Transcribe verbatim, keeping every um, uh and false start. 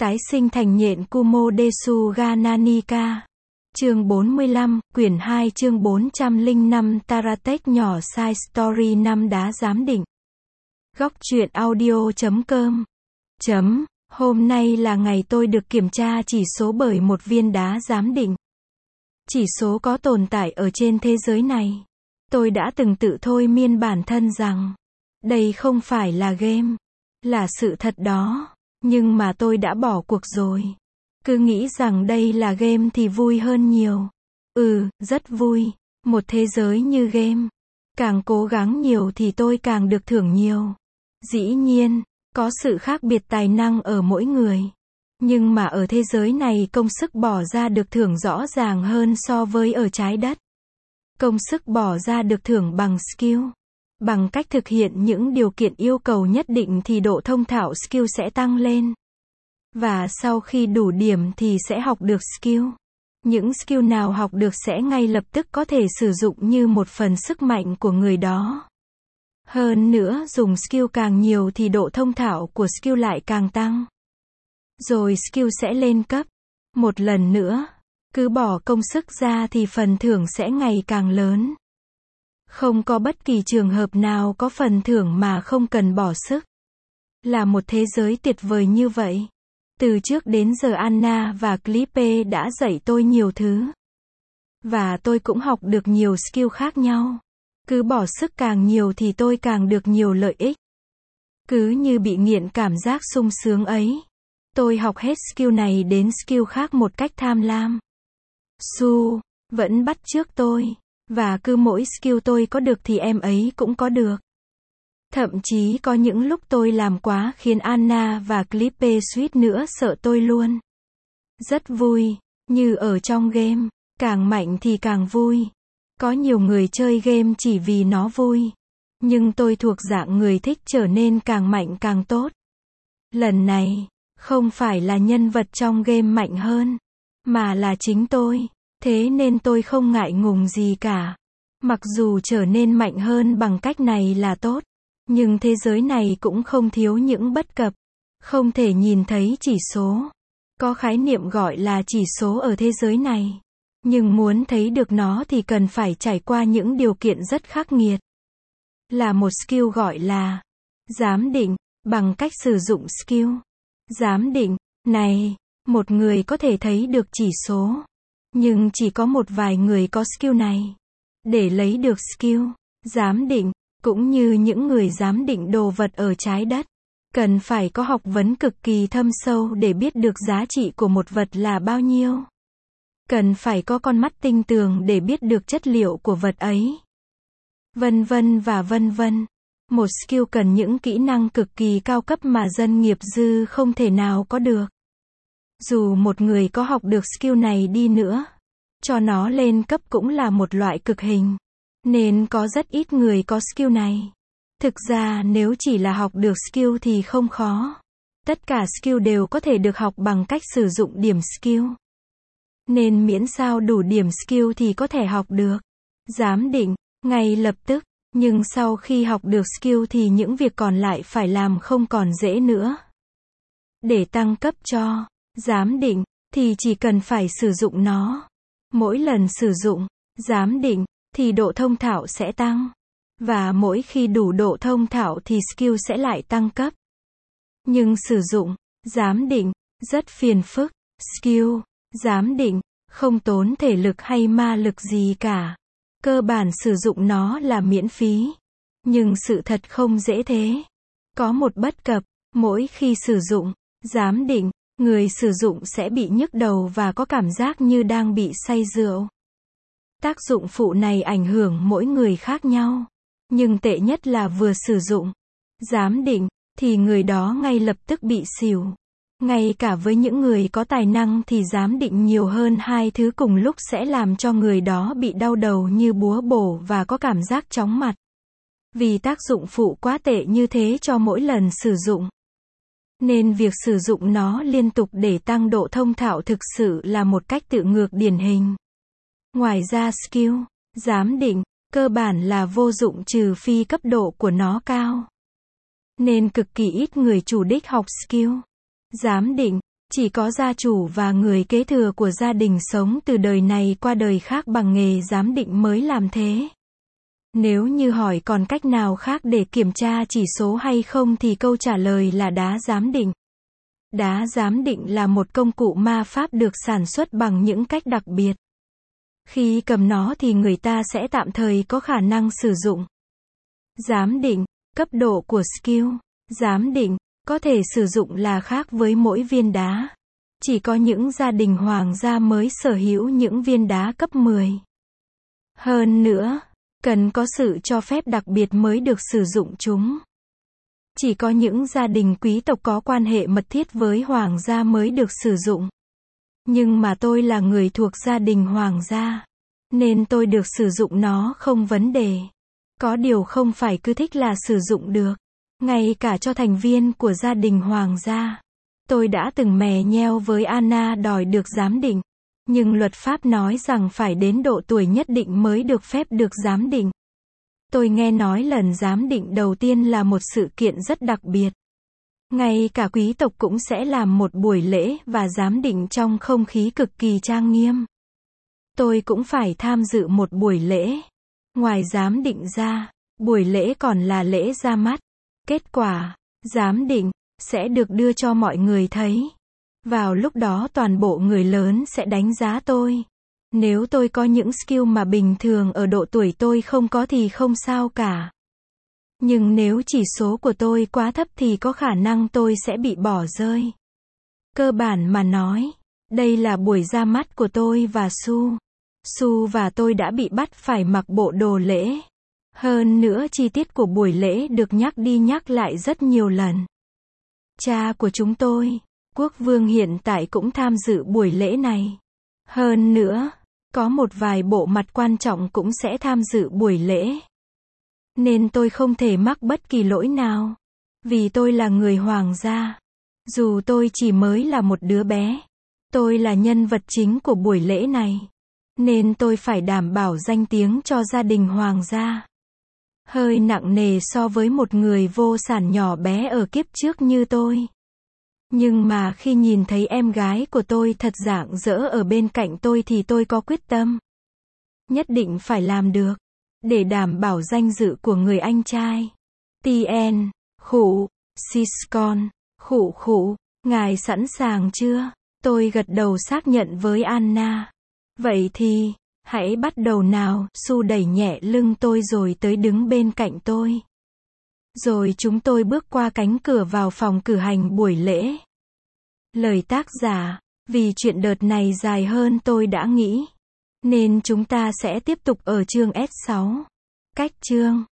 Tái sinh thành nhện Kumodesu ga Nanika. Chương bốn mươi lăm, quyển hai chương bốn trăm lẻ năm Taratech nhỏ size story năm đá giám định. Góc truyện audio chấm com. Chấm, hôm nay là ngày tôi được kiểm tra chỉ số bởi một viên đá giám định. Chỉ số có tồn tại ở trên thế giới này. Tôi đã từng tự thôi miên bản thân rằng, đây không phải là game, là sự thật đó. Nhưng mà tôi đã bỏ cuộc rồi. Cứ nghĩ rằng đây là game thì vui hơn nhiều. Ừ, rất vui. Một thế giới như game. Càng cố gắng nhiều thì tôi càng được thưởng nhiều. Dĩ nhiên, có sự khác biệt tài năng ở mỗi người. Nhưng mà ở thế giới này công sức bỏ ra được thưởng rõ ràng hơn so với ở trái đất. Công sức bỏ ra được thưởng bằng skill. Bằng cách thực hiện những điều kiện yêu cầu nhất định thì độ thông thạo skill sẽ tăng lên. Và sau khi đủ điểm thì sẽ học được skill. Những skill nào học được sẽ ngay lập tức có thể sử dụng như một phần sức mạnh của người đó. Hơn nữa, dùng skill càng nhiều thì độ thông thạo của skill lại càng tăng. Rồi skill sẽ lên cấp. Một lần nữa, cứ bỏ công sức ra thì phần thưởng sẽ ngày càng lớn. Không có bất kỳ trường hợp nào có phần thưởng mà không cần bỏ sức. Là một thế giới tuyệt vời như vậy. Từ trước đến giờ Anna và Clippe đã dạy tôi nhiều thứ. Và tôi cũng học được nhiều skill khác nhau. Cứ bỏ sức càng nhiều thì tôi càng được nhiều lợi ích. Cứ như bị nghiện cảm giác sung sướng ấy. Tôi học hết skill này đến skill khác một cách tham lam. Su vẫn bắt chước tôi. Và cứ mỗi skill tôi có được thì em ấy cũng có được. Thậm chí có những lúc tôi làm quá khiến Anna và Clippe suýt nữa sợ tôi luôn. Rất vui, như ở trong game, càng mạnh thì càng vui. Có nhiều người chơi game chỉ vì nó vui. Nhưng tôi thuộc dạng người thích trở nên càng mạnh càng tốt. Lần này, không phải là nhân vật trong game mạnh hơn, mà là chính tôi. Thế nên tôi không ngại ngùng gì cả. Mặc dù trở nên mạnh hơn bằng cách này là tốt, nhưng thế giới này cũng không thiếu những bất cập. Không thể nhìn thấy chỉ số. Có khái niệm gọi là chỉ số ở thế giới này. Nhưng muốn thấy được nó thì cần phải trải qua những điều kiện rất khắc nghiệt. Là một skill gọi là giám định, bằng cách sử dụng skill giám định này, một người có thể thấy được chỉ số. Nhưng chỉ có một vài người có skill này. Để lấy được skill giám định, cũng như những người giám định đồ vật ở trái đất, cần phải có học vấn cực kỳ thâm sâu để biết được giá trị của một vật là bao nhiêu. Cần phải có con mắt tinh tường để biết được chất liệu của vật ấy. Vân vân và vân vân. Một skill cần những kỹ năng cực kỳ cao cấp mà dân nghiệp dư không thể nào có được. Dù một người có học được skill này đi nữa, cho nó lên cấp cũng là một loại cực hình. Nên có rất ít người có skill này. Thực ra nếu chỉ là học được skill thì không khó. Tất cả skill đều có thể được học bằng cách sử dụng điểm skill. Nên miễn sao đủ điểm skill thì có thể học được giám định ngay lập tức. Nhưng sau khi học được skill thì những việc còn lại phải làm không còn dễ nữa. Để tăng cấp cho giám định, thì chỉ cần phải sử dụng nó. Mỗi lần sử dụng giám định, thì độ thông thạo sẽ tăng. Và mỗi khi đủ độ thông thạo thì skill sẽ lại tăng cấp. Nhưng sử dụng giám định rất phiền phức. Skill giám định không tốn thể lực hay ma lực gì cả. Cơ bản sử dụng nó là miễn phí. Nhưng sự thật không dễ thế. Có một bất cập, mỗi khi sử dụng giám định, người sử dụng sẽ bị nhức đầu và có cảm giác như đang bị say rượu. Tác dụng phụ này ảnh hưởng mỗi người khác nhau. Nhưng tệ nhất là vừa sử dụng giám định, thì người đó ngay lập tức bị xỉu. Ngay cả với những người có tài năng thì giám định nhiều hơn hai thứ cùng lúc sẽ làm cho người đó bị đau đầu như búa bổ và có cảm giác chóng mặt. Vì tác dụng phụ quá tệ như thế cho mỗi lần sử dụng. Nên việc sử dụng nó liên tục để tăng độ thông thạo thực sự là một cách tự ngược điển hình. Ngoài ra skill giám định cơ bản là vô dụng trừ phi cấp độ của nó cao. Nên cực kỳ ít người chủ đích học skill giám định. Chỉ có gia chủ và người kế thừa của gia đình sống từ đời này qua đời khác bằng nghề giám định mới làm thế. Nếu như hỏi còn cách nào khác để kiểm tra chỉ số hay không thì câu trả lời là đá giám định. Đá giám định là một công cụ ma pháp được sản xuất bằng những cách đặc biệt. Khi cầm nó thì người ta sẽ tạm thời có khả năng sử dụng. Giám định, cấp độ của skill. Giám định, có thể sử dụng là khác với mỗi viên đá. Chỉ có những gia đình hoàng gia mới sở hữu những viên đá cấp mười. Hơn nữa, cần có sự cho phép đặc biệt mới được sử dụng chúng. Chỉ có những gia đình quý tộc có quan hệ mật thiết với hoàng gia mới được sử dụng. Nhưng mà tôi là người thuộc gia đình hoàng gia, nên tôi được sử dụng nó không vấn đề. Có điều không phải cứ thích là sử dụng được. Ngay cả cho thành viên của gia đình hoàng gia. Tôi đã từng mè nheo với Anna đòi được giám định. Nhưng luật pháp nói rằng phải đến độ tuổi nhất định mới được phép được giám định. Tôi nghe nói lần giám định đầu tiên là một sự kiện rất đặc biệt. Ngay cả quý tộc cũng sẽ làm một buổi lễ và giám định trong không khí cực kỳ trang nghiêm. Tôi cũng phải tham dự một buổi lễ. Ngoài giám định ra, buổi lễ còn là lễ ra mắt. Kết quả, giám định, sẽ được đưa cho mọi người thấy. Vào lúc đó toàn bộ người lớn sẽ đánh giá tôi. Nếu tôi có những skill mà bình thường ở độ tuổi tôi không có thì không sao cả. Nhưng nếu chỉ số của tôi quá thấp thì có khả năng tôi sẽ bị bỏ rơi. Cơ bản mà nói, đây là buổi ra mắt của tôi và Su. Su và tôi đã bị bắt phải mặc bộ đồ lễ. Hơn nữa chi tiết của buổi lễ được nhắc đi nhắc lại rất nhiều lần. Cha của chúng tôi, quốc vương hiện tại cũng tham dự buổi lễ này. Hơn nữa, có một vài bộ mặt quan trọng cũng sẽ tham dự buổi lễ. Nên tôi không thể mắc bất kỳ lỗi nào. Vì tôi là người hoàng gia. Dù tôi chỉ mới là một đứa bé. Tôi là nhân vật chính của buổi lễ này. Nên tôi phải đảm bảo danh tiếng cho gia đình hoàng gia. Hơi nặng nề so với một người vô sản nhỏ bé ở kiếp trước như tôi. Nhưng mà khi nhìn thấy em gái của tôi thật rạng rỡ ở bên cạnh tôi thì tôi có quyết tâm. Nhất định phải làm được. Để đảm bảo danh dự của người anh trai. Tien, khụ, Siscon, khụ khụ, ngài sẵn sàng chưa? Tôi gật đầu xác nhận với Anna. Vậy thì, hãy bắt đầu nào. Su đẩy nhẹ lưng tôi rồi tới đứng bên cạnh tôi. Rồi chúng tôi bước qua cánh cửa vào phòng cử hành buổi lễ. Lời tác giả, vì chuyện đợt này dài hơn tôi đã nghĩ. Nên chúng ta sẽ tiếp tục ở chương S sáu. Cách chương